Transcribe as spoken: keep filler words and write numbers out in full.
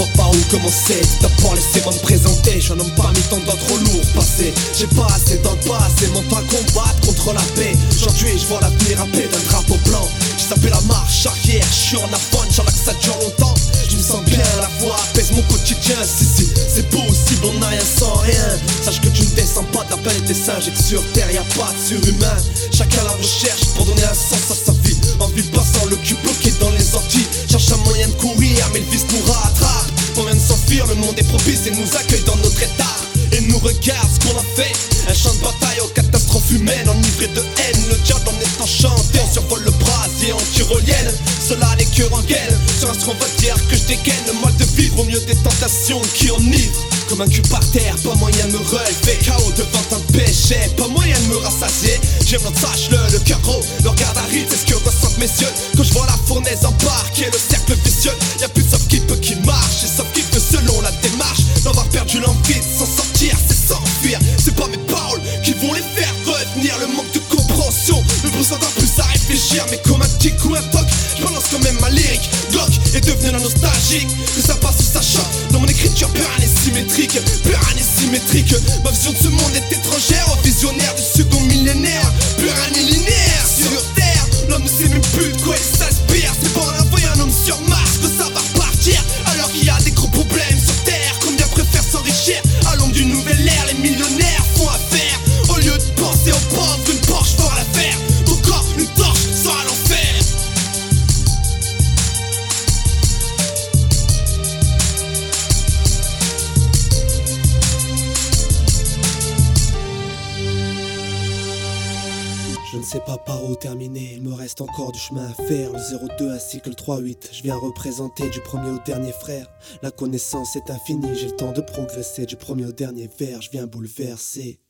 vois pas où commencer. Tout d'abord laissez-moi me présenter. Je suis un homme parmi tant d'autres lourds passés. J'ai pas assez dans le passé, mon pas combattre contre la paix. Aujourd'hui je vois l'avenir râpé d'un drapeau blanc. J'ai tapé la marche arrière, je suis en avant, j'en que ça dure longtemps. Je me sens bien, la voix apaise mon quotidien. Si si, c'est possible, on n'a rien sans rien. Sache que tu ne descends pas de la planète des singes et que sur terre y a pas de surhumain. Chacun la recherche pour donner un sens à sa vie. En ville passant, le cul bloqué dans les orties. Cherche un moyen de courir, mais le vice nous rattrape. On vient de s'enfuir, le monde est propice et nous accueille dans notre état. Et nous regarde ce qu'on a fait. Un champ de bataille aux catastrophes humaines, enivré de haine. Le diable en est enchanté, on survole le brasier en tyrolienne. Cela n'est que rengaine, sur un stron va dire que je dégaine. Le mal de vivre au milieu des tentations qui enivrent. Comme un cul par terre, pas moyen de me relever. K O devant un péché, pas moyen de me rassasier. J'aime notre sache-le, le cœur gros, le regard aride, c'est ce que ressentent mes yeux. Quand je vois la fournaise embarquer, le cercle vicieux. Y'a plus de sauf qui peut qui marche, et sauf qui peut selon la démarche. D'avoir perdu l'envie de s'en sortir, c'est s'enfuir. C'est pas mes paroles qui vont les faire retenir. Le manque de compréhension me pousse encore plus à réfléchir. Mais comme un tic ou un toc, je balance quand même ma lyrique. Glock est devenu la nostalgique, que ça passe ou ça choque. Dans mon écriture, plus rien n'est symétrique, plus rien n'est symétrique. Ma vision de ce monde est étrangère au visionnaire du second millénaire. Plus rien n'est linéaire sur terre. L'homme ne sait même plus de quoi il s'inspire. C'est pas en envoyer un homme sur Mars que ça va repartir. Alors qu'il y a des gros problèmes sur terre. Combien préfèrent s'enrichir à l'ombre d'une nouvelle ère. Les millionnaires font affaire au lieu de penser aux pauvres d'une Porsche fort à faire. Ton corps, une torche, sort à l'enfer. Je ne sais pas par où terminer, il me reste encore du chemin à faire. Le zéro deux ainsi que le trois huit, je viens représenter du premier au dernier frère. La connaissance est infinie, j'ai le temps de progresser. Du premier au dernier vers, je viens bouleverser.